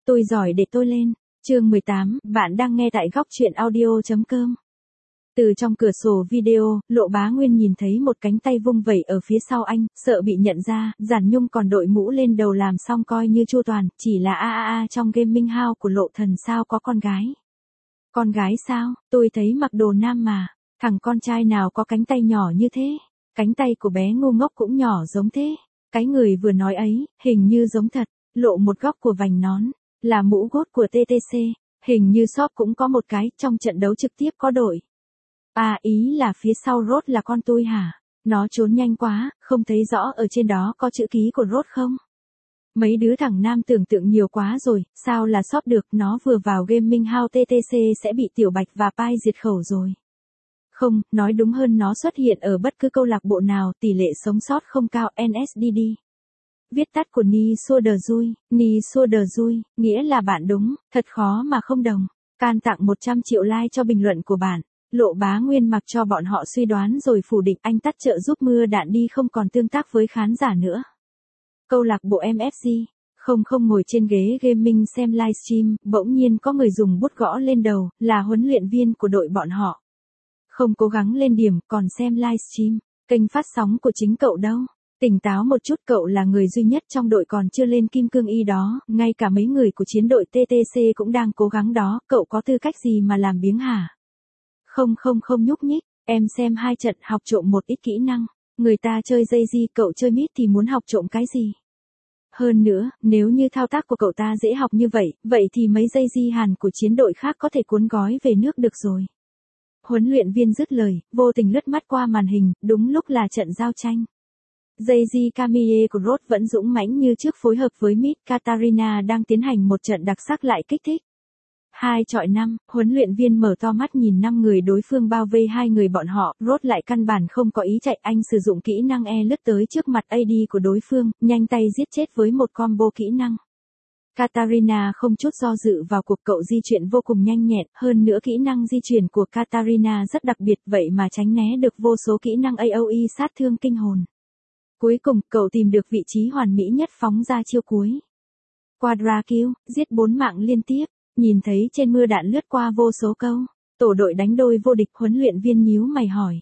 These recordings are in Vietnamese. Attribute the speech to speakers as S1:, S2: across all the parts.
S1: Tôi giỏi để tôi lên. Chương 18, bạn đang nghe tại góc truyện audio.com. Từ trong cửa sổ video, Lộ Bá Nguyên nhìn thấy một cánh tay vung vẩy ở phía sau anh, sợ bị nhận ra, Giản Nhung còn đội mũ lên đầu làm xong coi như chu toàn, chỉ là trong gaming house của Lộ Thần sao có con gái. Con gái sao, tôi thấy mặc đồ nam mà, thằng con trai nào có cánh tay nhỏ như thế, cánh tay của bé ngu ngốc cũng nhỏ giống thế. Cái người vừa nói ấy, hình như giống thật, lộ một góc của vành nón, là mũ gốt của TTC, hình như shop cũng có một cái, trong trận đấu trực tiếp có đội. Ý là phía sau Rốt là con tôi hả? Nó trốn nhanh quá, không thấy rõ ở trên đó có chữ ký của Rốt không? Mấy đứa thằng nam tưởng tượng nhiều quá rồi, sao là shop được, nó vừa vào gaming house TTC sẽ bị Tiểu Bạch và Pai diệt khẩu rồi. Không, nói đúng hơn nó xuất hiện ở bất cứ câu lạc bộ nào, tỷ lệ sống sót không cao, NSDD. Viết tắt của Ni Xua Đờ Dui, Ni Xua Đờ Dui, nghĩa là bạn đúng, thật khó mà không đồng. Can tặng 100 triệu like cho bình luận của bạn. Lộ Bá Nguyên mặc cho bọn họ suy đoán rồi phủ định anh tắt trợ giúp mưa đạn đi không còn tương tác với khán giả nữa. Câu lạc bộ MFG, không ngồi trên ghế gaming xem livestream, bỗng nhiên có người dùng bút gõ lên đầu, là huấn luyện viên của đội bọn họ. Không cố gắng lên điểm, còn xem livestream, kênh phát sóng của chính cậu đâu. Tỉnh táo một chút, cậu là người duy nhất trong đội còn chưa lên kim cương y đó, ngay cả mấy người của chiến đội TTC cũng đang cố gắng đó, cậu có tư cách gì mà làm biếng hả? Không nhúc nhích, em xem 2 trận học trộm một ít kỹ năng, người ta chơi dây di, cậu chơi mid thì muốn học trộm cái gì? Hơn nữa, nếu như thao tác của cậu ta dễ học như vậy thì mấy dây di hàn của chiến đội khác có thể cuốn gói về nước được rồi. Huấn luyện viên dứt lời, vô tình lướt mắt qua màn hình, đúng lúc là trận giao tranh. Jay-Z Camille của Rốt vẫn dũng mãnh như trước phối hợp với Mid Katarina đang tiến hành một trận đặc sắc lại kích thích. 2 chọi 5, huấn luyện viên mở to mắt nhìn 5 người đối phương bao vây 2 người bọn họ, Rốt lại căn bản không có ý chạy, anh sử dụng kỹ năng lướt tới trước mặt AD của đối phương, nhanh tay giết chết với một combo kỹ năng. Katarina không chút do dự vào cuộc, cậu di chuyển vô cùng nhanh nhẹn, hơn nữa kỹ năng di chuyển của Katarina rất đặc biệt, vậy mà tránh né được vô số kỹ năng AoE sát thương kinh hồn. Cuối cùng, cậu tìm được vị trí hoàn mỹ nhất phóng ra chiêu cuối. Quadra kill, giết 4 mạng liên tiếp, nhìn thấy trên mưa đạn lướt qua vô số câu, tổ đội đánh đôi vô địch, huấn luyện viên nhíu mày hỏi.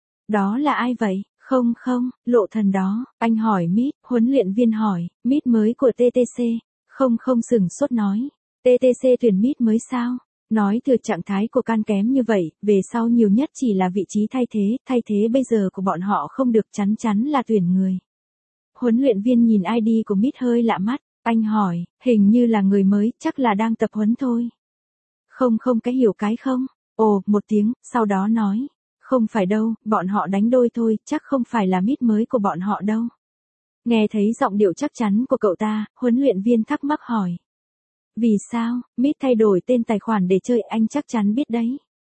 S1: Đó là ai vậy? Không, Lộ Thần đó, anh hỏi Mid, huấn luyện viên hỏi, Mid mới của TTC, không sửng sốt nói, TTC tuyển Mid mới sao? Nói từ trạng thái của Can kém như vậy, về sau nhiều nhất chỉ là vị trí thay thế bây giờ của bọn họ không được, chắn là tuyển người. Huấn luyện viên nhìn ID của Mid hơi lạ mắt, anh hỏi, hình như là người mới, chắc là đang tập huấn thôi. Không cái hiểu cái không? Ồ, một tiếng, sau đó nói, không phải đâu, bọn họ đánh đôi thôi, chắc không phải là Mid mới của bọn họ đâu. Nghe thấy giọng điệu chắc chắn của cậu ta, huấn luyện viên thắc mắc hỏi. Vì sao, Mid thay đổi tên tài khoản để chơi, anh chắc chắn biết đấy.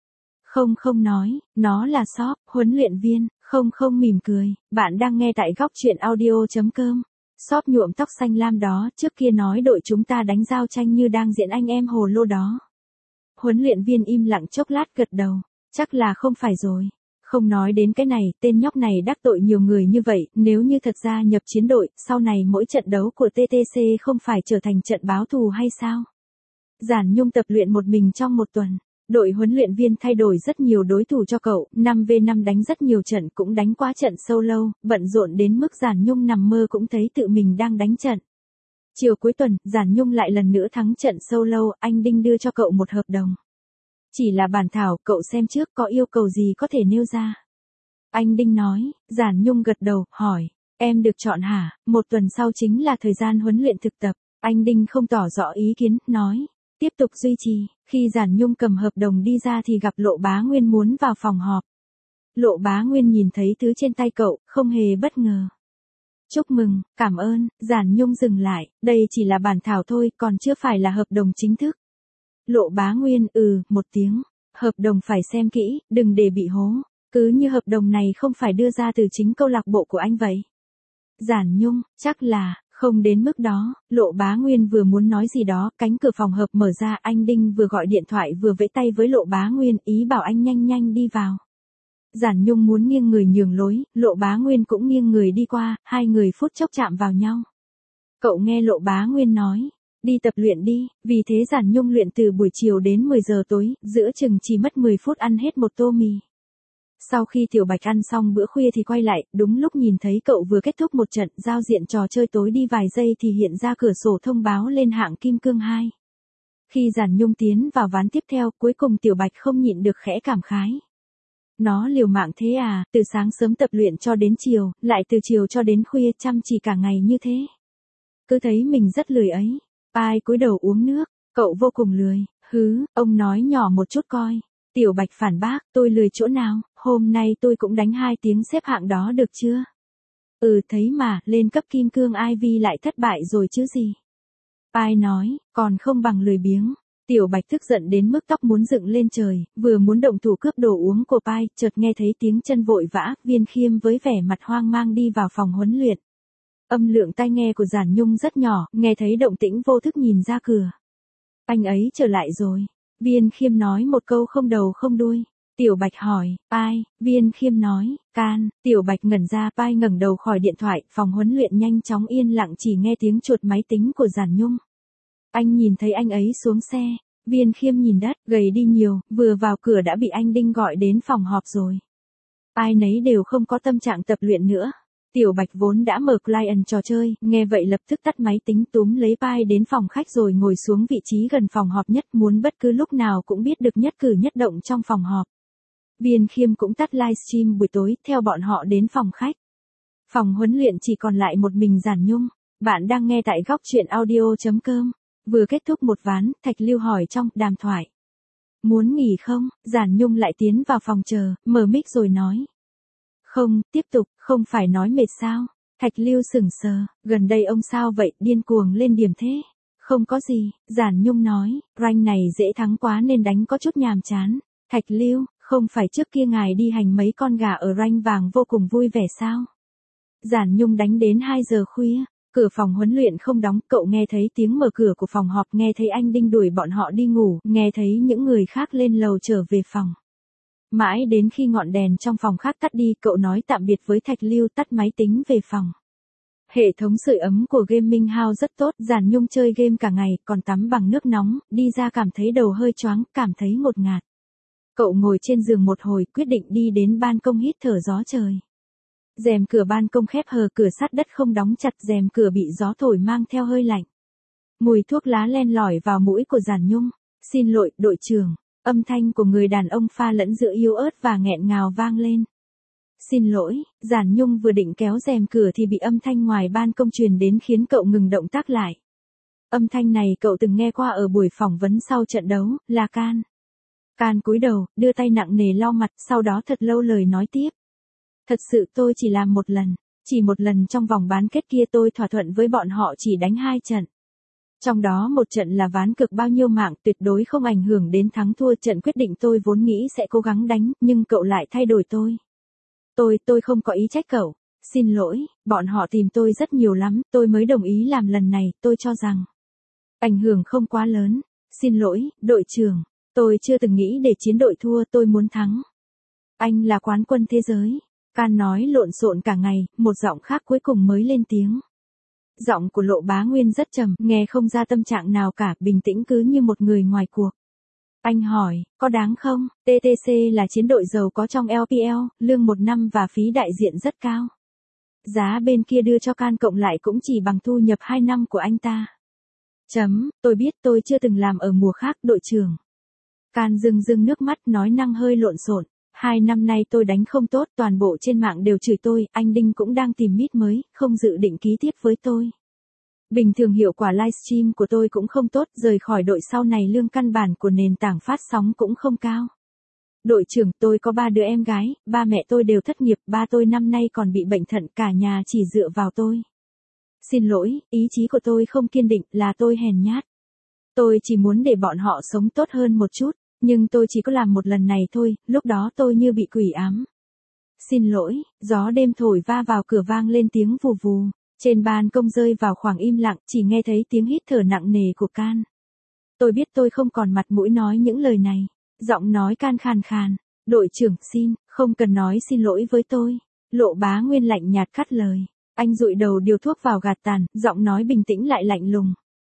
S1: Không nói, nó là shop, huấn luyện viên, không mỉm cười, bạn đang nghe tại góc truyện audio.com. Shop nhuộm tóc xanh lam đó, trước kia nói đội chúng ta đánh giao tranh như đang diễn anh em hồ lô đó. Huấn luyện viên im lặng chốc lát gật đầu, chắc là không phải rồi. Không nói đến cái này, tên nhóc này đắc tội nhiều người như vậy, nếu như thật ra nhập chiến đội, sau này mỗi trận đấu của TTC không phải trở thành trận báo thù hay sao? Giản Nhung tập luyện một mình trong một tuần, đội huấn luyện viên thay đổi rất nhiều đối thủ cho cậu, 5v5 đánh rất nhiều trận, cũng đánh quá trận solo, bận rộn đến mức Giản Nhung nằm mơ cũng thấy tự mình đang đánh trận. Chiều cuối tuần, Giản Nhung lại lần nữa thắng trận solo, anh Đinh đưa cho cậu một hợp đồng. Chỉ là bản thảo, cậu xem trước có yêu cầu gì có thể nêu ra. Anh Đinh nói, Giản Nhung gật đầu, hỏi, em được chọn hả? 1 tuần sau chính là thời gian huấn luyện thực tập. Anh Đinh không tỏ rõ ý kiến, nói, tiếp tục duy trì. Khi Giản Nhung cầm hợp đồng đi ra thì gặp Lộ Bá Nguyên muốn vào phòng họp. Lộ Bá Nguyên nhìn thấy thứ trên tay cậu, không hề bất ngờ. Chúc mừng, cảm ơn, Giản Nhung dừng lại, đây chỉ là bản thảo thôi, còn chưa phải là hợp đồng chính thức. Lộ Bá Nguyên, một tiếng, hợp đồng phải xem kỹ, đừng để bị hố, cứ như hợp đồng này không phải đưa ra từ chính câu lạc bộ của anh vậy. Giản Nhung, chắc là, không đến mức đó, Lộ Bá Nguyên vừa muốn nói gì đó, cánh cửa phòng họp mở ra, anh Đinh vừa gọi điện thoại vừa vẫy tay với Lộ Bá Nguyên, ý bảo anh nhanh đi vào. Giản Nhung muốn nghiêng người nhường lối, Lộ Bá Nguyên cũng nghiêng người đi qua, 2 người phút chốc chạm vào nhau. Cậu nghe Lộ Bá Nguyên nói, đi tập luyện đi, vì thế Giản Nhung luyện từ buổi chiều đến 10 giờ tối, giữa chừng chỉ mất 10 phút ăn hết một tô mì. Sau khi Tiểu Bạch ăn xong bữa khuya thì quay lại, đúng lúc nhìn thấy cậu vừa kết thúc một trận giao diện trò chơi tối đi vài giây thì hiện ra cửa sổ thông báo lên hạng Kim Cương 2. Khi Giản Nhung tiến vào ván tiếp theo, cuối cùng Tiểu Bạch không nhịn được khẽ cảm khái. Nó liều mạng thế à, từ sáng sớm tập luyện cho đến chiều, lại từ chiều cho đến khuya chăm chỉ cả ngày như thế. Cứ thấy mình rất lười ấy. Pai cúi đầu uống nước, cậu vô cùng lười, ông nói nhỏ một chút coi. Tiểu Bạch phản bác, tôi lười chỗ nào, hôm nay tôi cũng đánh 2 tiếng xếp hạng đó được chưa? Thấy mà, lên cấp Kim Cương IV lại thất bại rồi chứ gì. Pai nói, còn không bằng lười biếng. Tiểu Bạch tức giận đến mức tóc muốn dựng lên trời, vừa muốn động thủ cướp đồ uống của Pai, chợt nghe thấy tiếng chân vội vã, Viên Khiêm với vẻ mặt hoang mang đi vào phòng huấn luyện. Âm lượng tai nghe của Giản Nhung rất nhỏ, nghe thấy động tĩnh vô thức nhìn ra cửa. Anh ấy trở lại rồi. Viên Khiêm nói một câu không đầu không đuôi. Tiểu Bạch hỏi, Pai, Viên Khiêm nói, can, Tiểu Bạch ngẩn ra, Pai ngẩng đầu khỏi điện thoại, phòng huấn luyện nhanh chóng yên lặng chỉ nghe tiếng chuột máy tính của Giản Nhung. Anh nhìn thấy anh ấy xuống xe, Viên Khiêm nhìn đất, gầy đi nhiều, vừa vào cửa đã bị anh Đinh gọi đến phòng họp rồi. Ai nấy đều không có tâm trạng tập luyện nữa. Tiểu Bạch vốn đã mở client trò chơi, nghe vậy lập tức tắt máy tính túm lấy Pai đến phòng khách rồi ngồi xuống vị trí gần phòng họp nhất, muốn bất cứ lúc nào cũng biết được nhất cử nhất động trong phòng họp. Viên Khiêm cũng tắt livestream buổi tối, theo bọn họ đến phòng khách. Phòng huấn luyện chỉ còn lại một mình Giản Nhung. Bạn đang nghe tại góc truyện audio.com. Vừa kết thúc một ván, Thạch Lưu hỏi trong đàm thoại. Muốn nghỉ không? Giản Nhung lại tiến vào phòng chờ, mở mic rồi nói. Không, tiếp tục, không phải nói mệt sao? Thạch Lưu sững sờ, gần đây ông sao vậy, điên cuồng lên điểm thế? Không có gì, Giản Nhung nói, rank này dễ thắng quá nên đánh có chút nhàm chán. Thạch Lưu, không phải trước kia ngài đi hành mấy con gà ở rank vàng vô cùng vui vẻ sao? Giản Nhung đánh đến 2 giờ khuya, cửa phòng huấn luyện không đóng, cậu nghe thấy tiếng mở cửa của phòng họp, nghe thấy anh Đinh đuổi bọn họ đi ngủ, nghe thấy những người khác lên lầu trở về phòng. Mãi đến khi ngọn đèn trong phòng khác tắt đi, cậu nói tạm biệt với Thạch Lưu, tắt máy tính về phòng. Hệ thống sưởi ấm của Gaming House rất tốt, Giản Nhung chơi game cả ngày, còn tắm bằng nước nóng, đi ra cảm thấy đầu hơi choáng, cảm thấy ngột ngạt. Cậu ngồi trên giường một hồi, quyết định đi đến ban công hít thở gió trời. Rèm cửa ban công khép hờ, cửa sắt đất không đóng chặt, rèm cửa bị gió thổi mang theo hơi lạnh. Mùi thuốc lá len lỏi vào mũi của Giản Nhung. Xin lỗi, đội trưởng. Âm thanh của người đàn ông pha lẫn giữa yếu ớt và nghẹn ngào vang lên. Xin lỗi, Giản Nhung vừa định kéo rèm cửa thì bị âm thanh ngoài ban công truyền đến khiến cậu ngừng động tác lại. Âm thanh này cậu từng nghe qua ở buổi phỏng vấn sau trận đấu, là Can. Can cúi đầu, đưa tay nặng nề lau mặt, sau đó thật lâu lời nói tiếp. Thật sự tôi chỉ làm một lần, chỉ một lần trong vòng bán kết kia tôi thỏa thuận với bọn họ chỉ đánh 2 trận. Trong đó một trận là ván cược bao nhiêu mạng, tuyệt đối không ảnh hưởng đến thắng thua, trận quyết định tôi vốn nghĩ sẽ cố gắng đánh, nhưng cậu lại thay đổi tôi. Tôi không có ý trách cậu. Xin lỗi, bọn họ tìm tôi rất nhiều lắm, tôi mới đồng ý làm lần này, tôi cho rằng ảnh hưởng không quá lớn. Xin lỗi, đội trưởng, tôi chưa từng nghĩ để chiến đội thua, tôi muốn thắng. Anh là quán quân thế giới. Can nói lộn xộn cả ngày, một giọng khác cuối cùng mới lên tiếng. Giọng của Lộ Bá Nguyên rất trầm, nghe không ra tâm trạng nào cả, bình tĩnh cứ như một người ngoài cuộc. Anh hỏi, có đáng không? TTC là chiến đội giàu có trong LPL, lương 1 năm và phí đại diện rất cao. Giá bên kia đưa cho Can cộng lại cũng chỉ bằng thu nhập 2 năm của anh ta. Tôi biết tôi chưa từng làm ở mùa khác, đội trưởng. Can rưng nước mắt nói năng hơi lộn xộn. 2 năm nay tôi đánh không tốt, toàn bộ trên mạng đều chửi tôi, anh Đinh cũng đang tìm mít mới, không dự định ký tiếp với tôi. Bình thường hiệu quả livestream của tôi cũng không tốt, rời khỏi đội sau này lương căn bản của nền tảng phát sóng cũng không cao. Đội trưởng, tôi có 3 đứa em gái, ba mẹ tôi đều thất nghiệp, ba tôi năm nay còn bị bệnh thận, cả nhà chỉ dựa vào tôi. Xin lỗi, ý chí của tôi không kiên định, là tôi hèn nhát. Tôi chỉ muốn để bọn họ sống tốt hơn một chút. Nhưng tôi chỉ có làm một lần này thôi, lúc đó tôi như bị quỷ ám. Xin lỗi, gió đêm thổi va vào cửa vang lên tiếng vù vù. Trên ban công rơi vào khoảng im lặng, chỉ nghe thấy tiếng hít thở nặng nề của Can. Tôi biết tôi không còn mặt mũi nói những lời này. Giọng nói Can khàn khàn. Đội trưởng không cần nói xin lỗi với tôi. Lộ Bá Nguyên lạnh nhạt cắt lời. Anh dụi đầu điều thuốc vào gạt tàn, giọng nói bình tĩnh lại lạnh lùng.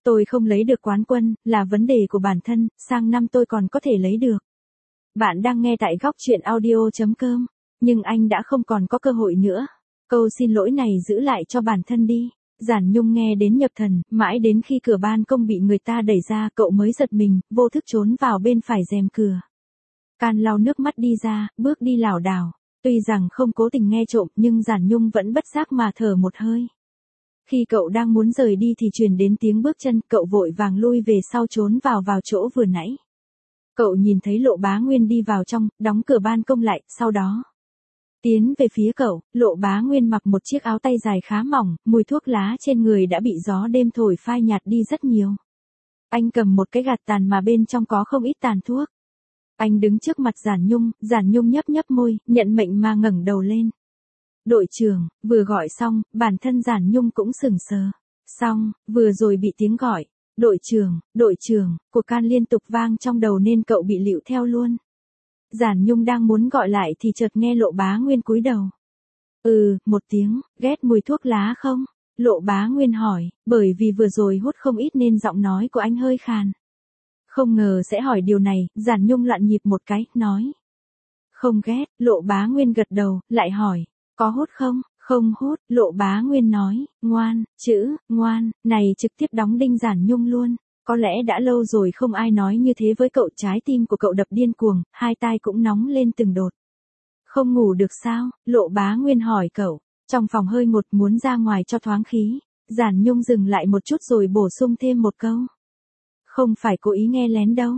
S1: Tôi không lấy được quán quân, là vấn đề của bản thân, sang năm tôi còn có thể lấy được. Bạn đang nghe tại góc chuyện audio.com, nhưng anh đã không còn có cơ hội nữa. Câu xin lỗi này giữ lại cho bản thân đi. Giản Nhung nghe đến nhập thần, mãi đến khi cửa ban công bị người ta đẩy ra, cậu mới giật mình, vô thức trốn vào bên phải rèm cửa. Can lau nước mắt đi ra, bước đi lảo đảo. Tuy rằng không cố tình nghe trộm, nhưng Giản Nhung vẫn bất giác mà thở một hơi. Khi cậu đang muốn rời đi thì truyền đến tiếng bước chân, cậu vội vàng lui về sau trốn vào chỗ vừa nãy. Cậu nhìn thấy Lộ Bá Nguyên đi vào trong, đóng cửa ban công lại, sau đó tiến về phía cậu. Lộ Bá Nguyên mặc một chiếc áo tay dài khá mỏng, mùi thuốc lá trên người đã bị gió đêm thổi phai nhạt đi rất nhiều. Anh cầm một cái gạt tàn mà bên trong có không ít tàn thuốc. Anh đứng trước mặt Giản Nhung nhấp nhấp môi, nhận mệnh mà ngẩng đầu lên. Đội trưởng, vừa gọi xong, bản thân Giản Nhung cũng sững sờ. Xong, vừa rồi bị tiếng gọi, đội trưởng, của Can liên tục vang trong đầu nên cậu bị lịu theo luôn. Giản Nhung đang muốn gọi lại thì chợt nghe Lộ Bá Nguyên cúi đầu. Một tiếng, ghét mùi thuốc lá không? Lộ Bá Nguyên hỏi, bởi vì vừa rồi hút không ít nên giọng nói của anh hơi khàn. Không ngờ sẽ hỏi điều này, Giản Nhung loạn nhịp một cái, nói. Không ghét, Lộ Bá Nguyên gật đầu, lại hỏi, có hút không? Không hút, Lộ Bá Nguyên nói, ngoan, chữ, ngoan, này trực tiếp đóng đinh Giản Nhung luôn. Có lẽ đã lâu rồi không ai nói như thế với cậu, trái tim của cậu đập điên cuồng, hai tai cũng nóng lên từng đột. Không ngủ được sao? Lộ Bá Nguyên hỏi cậu. Trong phòng hơi ngột, muốn ra ngoài cho thoáng khí. Giản Nhung dừng lại một chút rồi bổ sung thêm một câu. Không phải cố ý nghe lén đâu.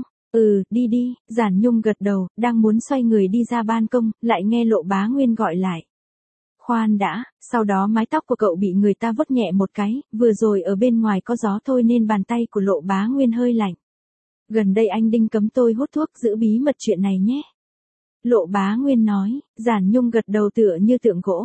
S1: Đi, Giản Nhung gật đầu, đang muốn xoay người đi ra ban công, lại nghe Lộ Bá Nguyên gọi lại. Khoan đã, sau đó mái tóc của cậu bị người ta vuốt nhẹ một cái, vừa rồi ở bên ngoài có gió thôi nên bàn tay của Lộ Bá Nguyên hơi lạnh. Gần đây anh Đinh cấm tôi hút thuốc, giữ bí mật chuyện này nhé. Lộ Bá Nguyên nói. Giản Nhung gật đầu tựa như tượng gỗ.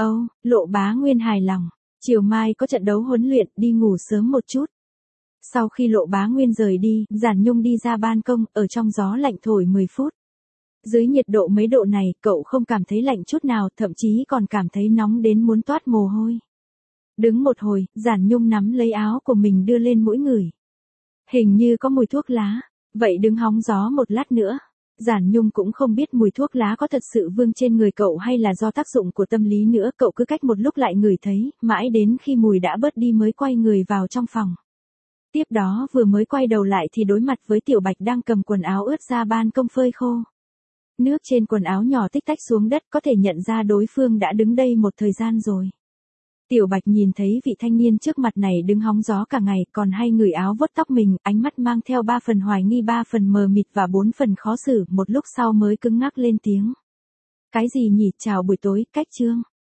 S1: Lộ Bá Nguyên hài lòng. Chiều mai có trận đấu huấn luyện, đi ngủ sớm một chút. Sau khi Lộ Bá Nguyên rời đi, Giản Nhung đi ra ban công, ở trong gió lạnh thổi 10 phút. Dưới nhiệt độ mấy độ này, cậu không cảm thấy lạnh chút nào, thậm chí còn cảm thấy nóng đến muốn toát mồ hôi. Đứng một hồi, Giản Nhung nắm lấy áo của mình đưa lên mũi ngửi. Hình như có mùi thuốc lá. Vậy đứng hóng gió một lát nữa. Giản Nhung cũng không biết mùi thuốc lá có thật sự vương trên người cậu hay là do tác dụng của tâm lý nữa, cậu cứ cách một lúc lại ngửi thấy, mãi đến khi mùi đã bớt đi mới quay người vào trong phòng. Tiếp đó vừa mới quay đầu lại thì đối mặt với Tiểu Bạch đang cầm quần áo ướt ra ban công phơi khô. Nước trên quần áo nhỏ tích tách xuống đất, có thể nhận ra đối phương đã đứng đây một thời gian rồi. Tiểu Bạch nhìn thấy vị thanh niên trước mặt này đứng hóng gió cả ngày, còn hay ngửi áo vuốt tóc mình, ánh mắt mang theo 3 phần hoài nghi, 3 phần mờ mịt và 4 phần khó xử, một lúc sau mới cứng ngắc lên tiếng. Cái gì nhỉ, chào buổi tối, cách Trương.